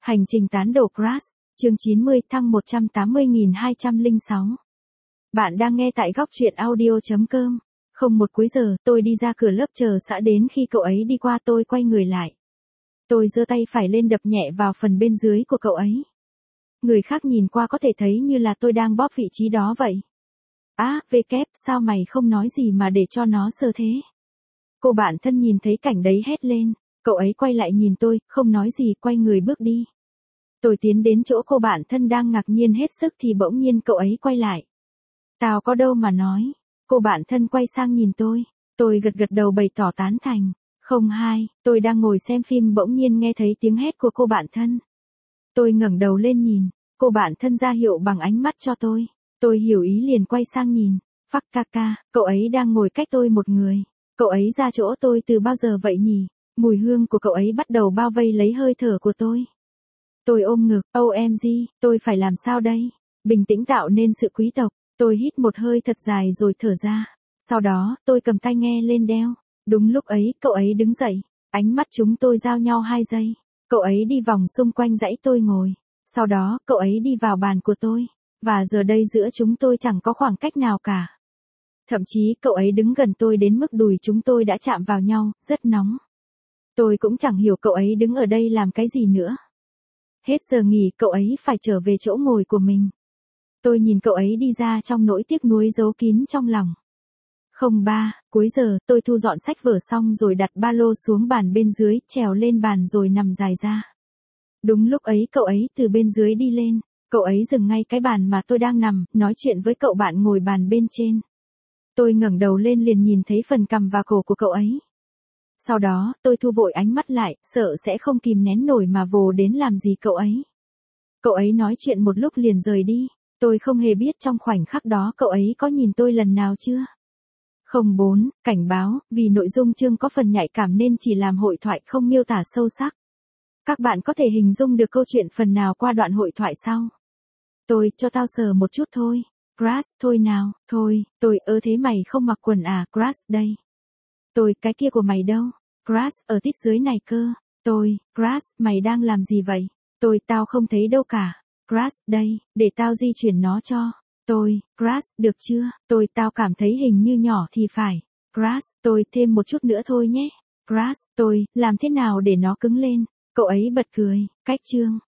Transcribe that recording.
Hành trình tán đổ Crush, chương 90 thăng 180.206. Bạn đang nghe tại góc truyện audio.com. Không một cuối giờ, tôi đi ra cửa lớp chờ xã đến khi cậu ấy đi qua tôi quay người lại. Tôi giơ tay phải lên đập nhẹ vào phần bên dưới của cậu ấy. Người khác nhìn qua có thể thấy như là tôi đang bóp vị trí đó vậy. Sao mày không nói gì mà để cho nó sờ thế? Cô bạn thân nhìn thấy cảnh đấy hét lên. Cậu ấy quay lại nhìn tôi, không nói gì, quay người bước đi. Tôi tiến đến chỗ cô bạn thân đang ngạc nhiên hết sức thì bỗng nhiên cậu ấy quay lại. Tao có đâu mà nói. Cô bạn thân quay sang nhìn tôi. Tôi gật gật đầu bày tỏ tán thành. Không hai, tôi đang ngồi xem phim bỗng nhiên nghe thấy tiếng hét của cô bạn thân. Tôi ngẩng đầu lên nhìn. Cô bạn thân ra hiệu bằng ánh mắt cho tôi. Tôi hiểu ý liền quay sang nhìn. Phắc ca ca, cậu ấy đang ngồi cách tôi một người. Cậu ấy ra chỗ tôi từ bao giờ vậy nhỉ? Mùi hương của cậu ấy bắt đầu bao vây lấy hơi thở của tôi. Tôi ôm ngực, OMG, tôi phải làm sao đây? Bình tĩnh tạo nên sự quý tộc. Tôi hít một hơi thật dài rồi thở ra. Sau đó, tôi cầm tai nghe lên đeo. Đúng lúc ấy, cậu ấy đứng dậy. Ánh mắt chúng tôi giao nhau 2 giây. Cậu ấy đi vòng xung quanh dãy tôi ngồi. Sau đó, cậu ấy đi vào bàn của tôi. Và giờ đây giữa chúng tôi chẳng có khoảng cách nào cả. Thậm chí cậu ấy đứng gần tôi đến mức đùi chúng tôi đã chạm vào nhau, rất nóng. Tôi cũng chẳng hiểu cậu ấy đứng ở đây làm cái gì nữa. Hết giờ nghỉ cậu ấy phải trở về chỗ ngồi của mình. Tôi nhìn cậu ấy đi ra trong nỗi tiếc nuối giấu kín trong lòng. 03, cuối giờ tôi thu dọn sách vở xong rồi đặt ba lô xuống bàn bên dưới, trèo lên bàn rồi nằm dài ra. Đúng lúc ấy cậu ấy từ bên dưới đi lên. Cậu ấy dừng ngay cái bàn mà tôi đang nằm, nói chuyện với cậu bạn ngồi bàn bên trên. Tôi ngẩng đầu lên liền nhìn thấy phần cằm và cổ của cậu ấy. Sau đó, tôi thu vội ánh mắt lại, sợ sẽ không kìm nén nổi mà vồ đến làm gì cậu ấy. Cậu ấy nói chuyện một lúc liền rời đi. Tôi không hề biết trong khoảnh khắc đó cậu ấy có nhìn tôi lần nào chưa. 04, cảnh báo, vì nội dung chương có phần nhạy cảm nên chỉ làm hội thoại không miêu tả sâu sắc. Các bạn có thể hình dung được câu chuyện phần nào qua đoạn hội thoại sau. Tôi, cho tao sờ một chút thôi. Crush, thôi nào, thôi, tôi, thế mày không mặc quần à, Crush, đây. Tôi, cái kia của mày đâu? Crush, ở tít dưới này cơ. Tôi, Crush, mày đang làm gì vậy? Tôi, tao không thấy đâu cả. Crush, đây, để tao di chuyển nó cho. Tôi, Crush, được chưa? Tôi, tao cảm thấy hình như nhỏ thì phải. Crush, tôi, thêm một chút nữa thôi nhé. Crush, tôi, làm thế nào để nó cứng lên? Cậu ấy bật cười, cách chương.